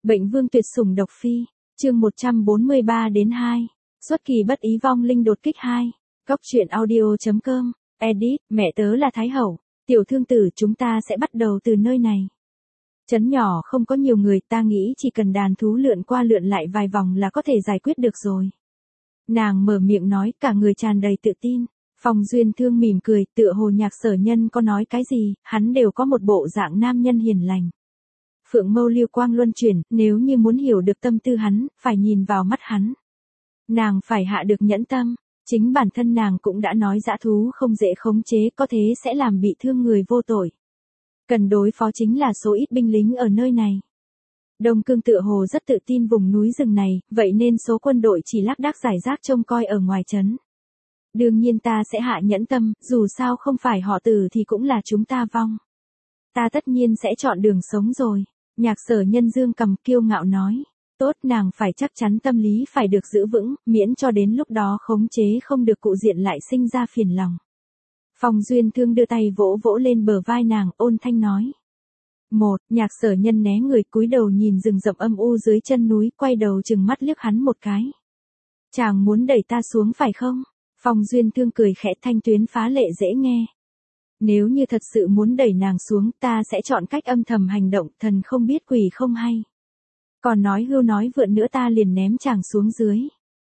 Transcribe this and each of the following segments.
Bệnh vương tuyệt sủng độc phi, chương 143-2, xuất kỳ bất ý vong linh đột kích 2, góc truyện audio.com, edit, mẹ tớ là Thái Hậu, tiểu thương tử chúng ta sẽ bắt đầu từ nơi này. Trấn nhỏ không có nhiều người, ta nghĩ chỉ cần đàn thú lượn qua lượn lại vài vòng là có thể giải quyết được rồi. Nàng mở miệng nói, cả người tràn đầy tự tin. Phong Duyên Thương mỉm cười, tựa hồ Nhạc Sở Nhân có nói cái gì, hắn đều có một bộ dạng nam nhân hiền lành. Phượng mâu lưu quang luân chuyển, nếu như muốn hiểu được tâm tư hắn, phải nhìn vào mắt hắn. Nàng phải hạ được nhẫn tâm, chính bản thân nàng cũng đã nói dã thú không dễ khống chế, có thế sẽ làm bị thương người vô tội. Cần đối phó chính là số ít binh lính ở nơi này. Đông Cương tựa hồ rất tự tin vùng núi rừng này, vậy nên số quân đội chỉ lác đác rải rác trông coi ở ngoài trấn. Đương nhiên ta sẽ hạ nhẫn tâm, dù sao không phải họ Tử thì cũng là chúng ta vong. Ta tất nhiên sẽ chọn đường sống rồi. Nhạc Sở Nhân dương cầm kiêu ngạo nói. Tốt, nàng phải chắc chắn tâm lý phải được giữ vững, miễn cho đến lúc đó khống chế không được cụ diện lại sinh ra phiền lòng. Phong Duyên Thương đưa tay vỗ vỗ lên bờ vai nàng, ôn thanh nói. Nhạc Sở Nhân né người cúi đầu nhìn rừng rậm âm u dưới chân núi, quay đầu chừng mắt liếc hắn một cái. Chàng muốn đẩy ta xuống phải không? Phong Duyên Thương cười khẽ, thanh tuyến phá lệ dễ nghe. Nếu như thật sự muốn đẩy nàng xuống, ta sẽ chọn cách âm thầm hành động, thần không biết quỷ không hay. Còn nói hưu nói vượn nữa ta liền ném chàng xuống dưới.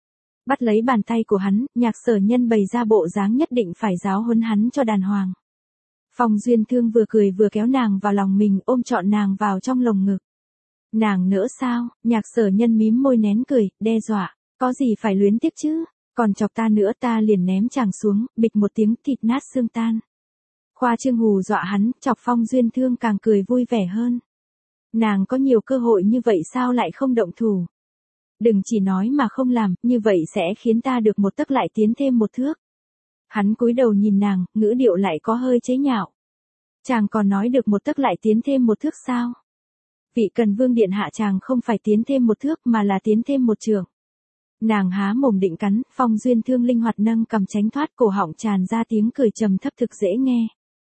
Bắt lấy bàn tay của hắn, Nhạc Sở Nhân bày ra bộ dáng nhất định phải giáo huấn hắn cho đàng hoàng. Phong Duyên Thương vừa cười vừa kéo nàng vào lòng mình, ôm trọn nàng vào trong lồng ngực. Nàng nỡ sao? Nhạc Sở Nhân mím môi nén cười, đe dọa, có gì phải luyến tiếc chứ, còn chọc ta nữa ta liền ném chàng xuống, bịch một tiếng thịt nát xương tan. Khoa trương hù dọa hắn, chọc Phong Duyên Thương càng cười vui vẻ hơn. Nàng có nhiều cơ hội như vậy sao lại không động thủ? Đừng chỉ nói mà không làm, như vậy sẽ khiến ta được một tấc lại tiến thêm một thước. Hắn cúi đầu nhìn nàng, ngữ điệu lại có hơi chế nhạo. Chàng còn nói được một tấc lại tiến thêm một thước sao? Vị Cần Vương điện hạ, chàng không phải tiến thêm một thước mà là tiến thêm một trượng. Nàng há mồm định cắn, Phong Duyên Thương linh hoạt nâng cầm tránh thoát, cổ họng tràn ra tiếng cười trầm thấp thực dễ nghe.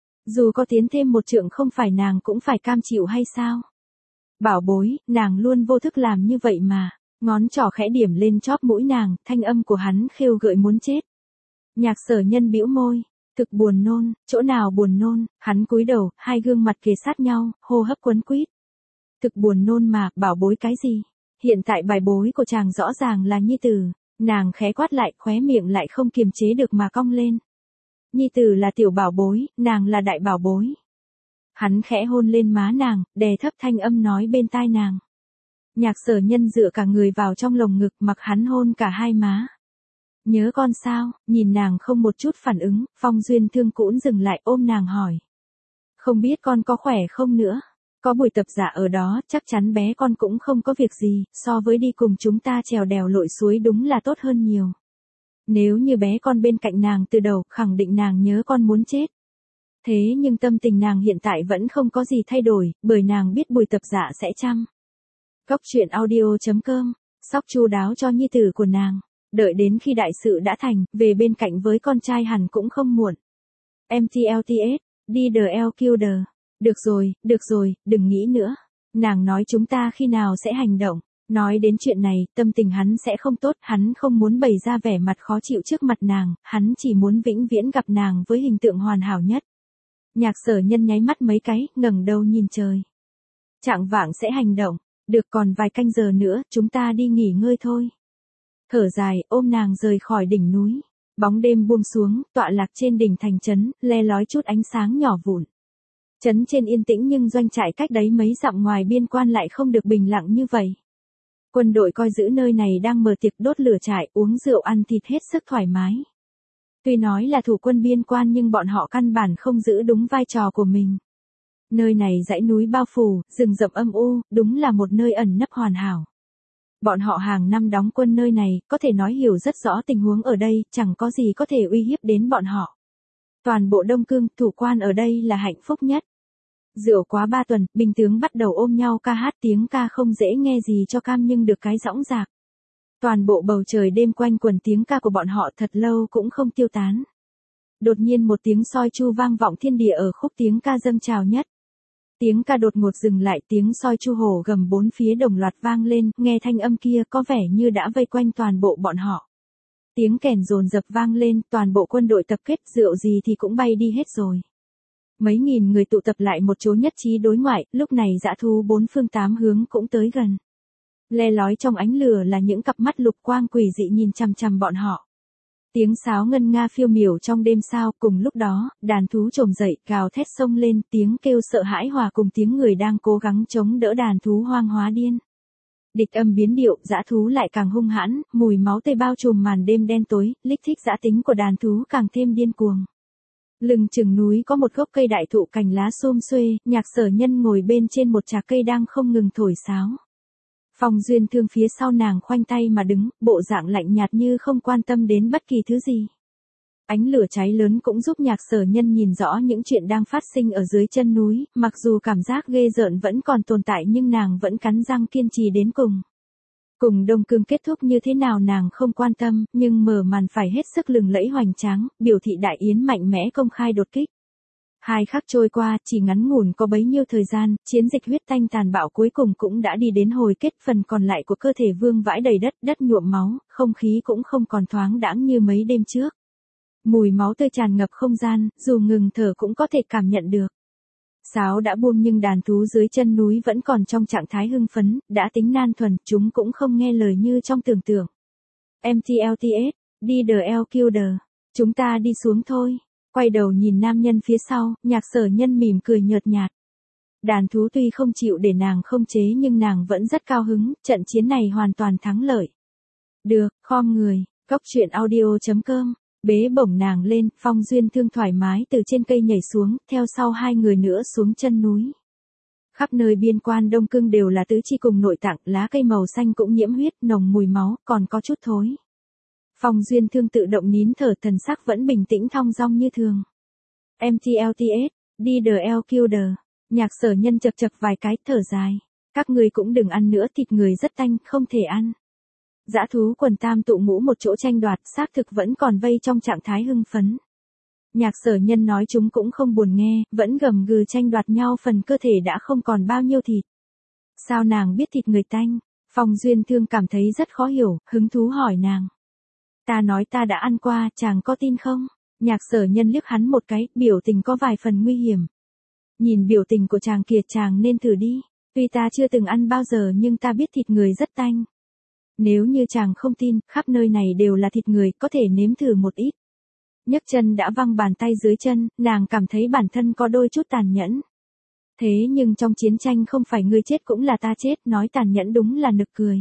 Dù có tiến thêm một trượng không phải nàng cũng phải cam chịu hay sao? Bảo bối, nàng luôn vô thức làm như vậy mà. Ngón trỏ khẽ điểm lên chóp mũi nàng, thanh âm của hắn khêu gợi muốn chết. Nhạc Sở Nhân bĩu môi, thực buồn nôn, chỗ nào buồn nôn? Hắn cúi đầu, hai gương mặt kề sát nhau, hô hấp quấn quýt. Thực buồn nôn mà, bảo bối cái gì? Hiện tại bài bối của chàng rõ ràng là nhi tử. Nàng khẽ quát lại, khóe miệng lại không kiềm chế được mà cong lên. Nhi tử là tiểu bảo bối, nàng là đại bảo bối. Hắn khẽ hôn lên má nàng, đè thấp thanh âm nói bên tai nàng. Nhạc Sở Nhân dựa cả người vào trong lồng ngực, mặc hắn hôn cả hai má. Nhớ con sao? Nhìn nàng không một chút phản ứng, Phong Duyên Thương cũng dừng lại, ôm nàng hỏi. Không biết con có khỏe không nữa? Có Bùi Tập Giả ở đó, chắc chắn bé con cũng không có việc gì, so với đi cùng chúng ta trèo đèo lội suối đúng là tốt hơn nhiều. Nếu như bé con bên cạnh nàng từ đầu, khẳng định nàng nhớ con muốn chết. Thế nhưng tâm tình nàng hiện tại vẫn không có gì thay đổi, bởi nàng biết Bùi Tập Giả sẽ chăm. Góc truyện audio.com, sóc chu đáo cho nhi tử của nàng. Đợi đến khi đại sự đã thành, về bên cạnh với con trai hẳn cũng không muộn. MTLTS, đi the LQD. Được rồi, đừng nghĩ nữa. Nàng nói chúng ta khi nào sẽ hành động. Nói đến chuyện này, tâm tình hắn sẽ không tốt, hắn không muốn bày ra vẻ mặt khó chịu trước mặt nàng, hắn chỉ muốn vĩnh viễn gặp nàng với hình tượng hoàn hảo nhất. Nhạc Sở Nhân nháy mắt mấy cái, ngẩng đầu nhìn trời. Chạng vạng sẽ hành động. Được, còn vài canh giờ nữa, chúng ta đi nghỉ ngơi thôi. Thở dài, ôm nàng rời khỏi đỉnh núi. Bóng đêm buông xuống, tọa lạc trên đỉnh thành trấn, le lói chút ánh sáng nhỏ vụn. Trấn trên yên tĩnh nhưng doanh trại cách đấy mấy dặm ngoài biên quan lại không được bình lặng như vậy. Quân đội coi giữ nơi này đang mở tiệc đốt lửa trại, uống rượu ăn thịt hết sức thoải mái. Tuy nói là thủ quân biên quan nhưng bọn họ căn bản không giữ đúng vai trò của mình. Nơi này dãy núi bao phủ, rừng rậm âm u, đúng là một nơi ẩn nấp hoàn hảo. Bọn họ hàng năm đóng quân nơi này, có thể nói hiểu rất rõ tình huống ở đây, chẳng có gì có thể uy hiếp đến bọn họ. Toàn bộ Đông Cương, thủ quan ở đây là hạnh phúc nhất. Rượu quá 3 tuần, binh tướng bắt đầu ôm nhau ca hát, tiếng ca không dễ nghe gì cho cam nhưng được cái dõng dạc. Toàn bộ bầu trời đêm quanh quần tiếng ca của bọn họ thật lâu cũng không tiêu tán. Đột nhiên một tiếng soi chu vang vọng thiên địa ở khúc tiếng ca dâng trào nhất. Tiếng ca đột ngột dừng lại, tiếng soi chu hổ gầm bốn phía đồng loạt vang lên, nghe thanh âm kia có vẻ như đã vây quanh toàn bộ bọn họ. Tiếng kèn dồn dập vang lên, toàn bộ quân đội tập kết, rượu gì thì cũng bay đi hết rồi. Mấy nghìn người tụ tập lại một chỗ nhất trí đối ngoại, lúc này dã thú bốn phương tám hướng cũng tới gần. Le lói trong ánh lửa là những cặp mắt lục quang quỷ dị nhìn chằm chằm bọn họ. Tiếng sáo ngân nga phiêu miểu trong đêm sao, cùng lúc đó, đàn thú trồm dậy, gào thét xông lên, tiếng kêu sợ hãi hòa cùng tiếng người đang cố gắng chống đỡ đàn thú hoang hóa điên. Địch âm biến điệu, dã thú lại càng hung hãn, mùi máu tươi bao trùm màn đêm đen tối, lích thích dã tính của đàn thú càng thêm điên cuồng. Lưng chừng núi có một gốc cây đại thụ cành lá xum xuê, Nhạc Sở Nhân ngồi bên trên một trà cây đang không ngừng thổi sáo. Phong Duyên Thương phía sau nàng khoanh tay mà đứng, bộ dạng lạnh nhạt như không quan tâm đến bất kỳ thứ gì. Ánh lửa cháy lớn cũng giúp Nhạc Sở Nhân nhìn rõ những chuyện đang phát sinh ở dưới chân núi, mặc dù cảm giác ghê rợn vẫn còn tồn tại nhưng nàng vẫn cắn răng kiên trì đến cùng. Cùng Đông Cương kết thúc như thế nào nàng không quan tâm, nhưng mở màn phải hết sức lừng lẫy hoành tráng, biểu thị đại yến mạnh mẽ công khai đột kích. 2 khắc trôi qua, chỉ ngắn ngủn có bấy nhiêu thời gian, chiến dịch huyết tanh tàn bạo cuối cùng cũng đã đi đến hồi kết, phần còn lại của cơ thể vương vãi đầy đất, đất nhuộm máu, không khí cũng không còn thoáng đãng như mấy đêm trước. Mùi máu tươi tràn ngập không gian, dù ngừng thở cũng có thể cảm nhận được. Sáo đã buông nhưng đàn thú dưới chân núi vẫn còn trong trạng thái hưng phấn, đã tính nan thuần, chúng cũng không nghe lời như trong tưởng tượng. MTLTS, đi the LQD, chúng ta đi xuống thôi. Quay đầu nhìn nam nhân phía sau, Nhạc Sở Nhân mỉm cười nhợt nhạt. Đàn thú tuy không chịu để nàng không chế nhưng nàng vẫn rất cao hứng, trận chiến này hoàn toàn thắng lợi. Được, khom người, Cốc truyện audio.com. Bế bổng nàng lên, Phong Duyên Thương thoải mái từ trên cây nhảy xuống, theo sau 2 người nữa xuống chân núi. Khắp nơi biên quan Đông Cương đều là tứ chi cùng nội tạng, lá cây màu xanh cũng nhiễm huyết, nồng mùi máu, còn có chút thối. Phong Duyên Thương tự động nín thở, thần sắc vẫn bình tĩnh thong dong như thường. MTLTS, đi the LQD, Nhạc Sở Nhân chậc chậc vài cái, thở dài. Các ngươi cũng đừng ăn nữa, thịt người rất tanh, không thể ăn. Dã thú quần tam tụ ngũ một chỗ tranh đoạt, xác thực vẫn còn vây trong trạng thái hưng phấn. Nhạc Sở Nhân nói chúng cũng không buồn nghe, vẫn gầm gừ tranh đoạt nhau phần cơ thể đã không còn bao nhiêu thịt. Sao nàng biết thịt người tanh? Phong Duyên Thương cảm thấy rất khó hiểu, hứng thú hỏi nàng. Ta nói ta đã ăn qua, chàng có tin không? Nhạc Sở Nhân liếc hắn một cái, biểu tình có vài phần nguy hiểm. Nhìn biểu tình của chàng kìa, chàng nên thử đi. Tuy ta chưa từng ăn bao giờ nhưng ta biết thịt người rất tanh. Nếu như chàng không tin, khắp nơi này đều là thịt người, có thể nếm thử một ít. Nhấc chân đã văng bàn tay dưới chân, nàng cảm thấy bản thân có đôi chút tàn nhẫn. Thế nhưng trong chiến tranh không phải ngươi chết cũng là ta chết, nói tàn nhẫn đúng là nực cười.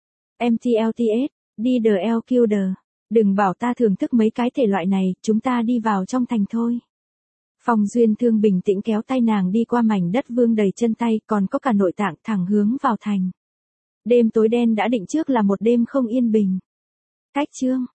MTLTS, đi the LQD, đừng bảo ta thưởng thức mấy cái thể loại này, chúng ta đi vào trong thành thôi. Phong Duyên Thương bình tĩnh kéo tay nàng đi qua mảnh đất vương đầy chân tay, còn có cả nội tạng, thẳng hướng vào thành. Đêm tối đen đã định trước là một đêm không yên bình. Cách chương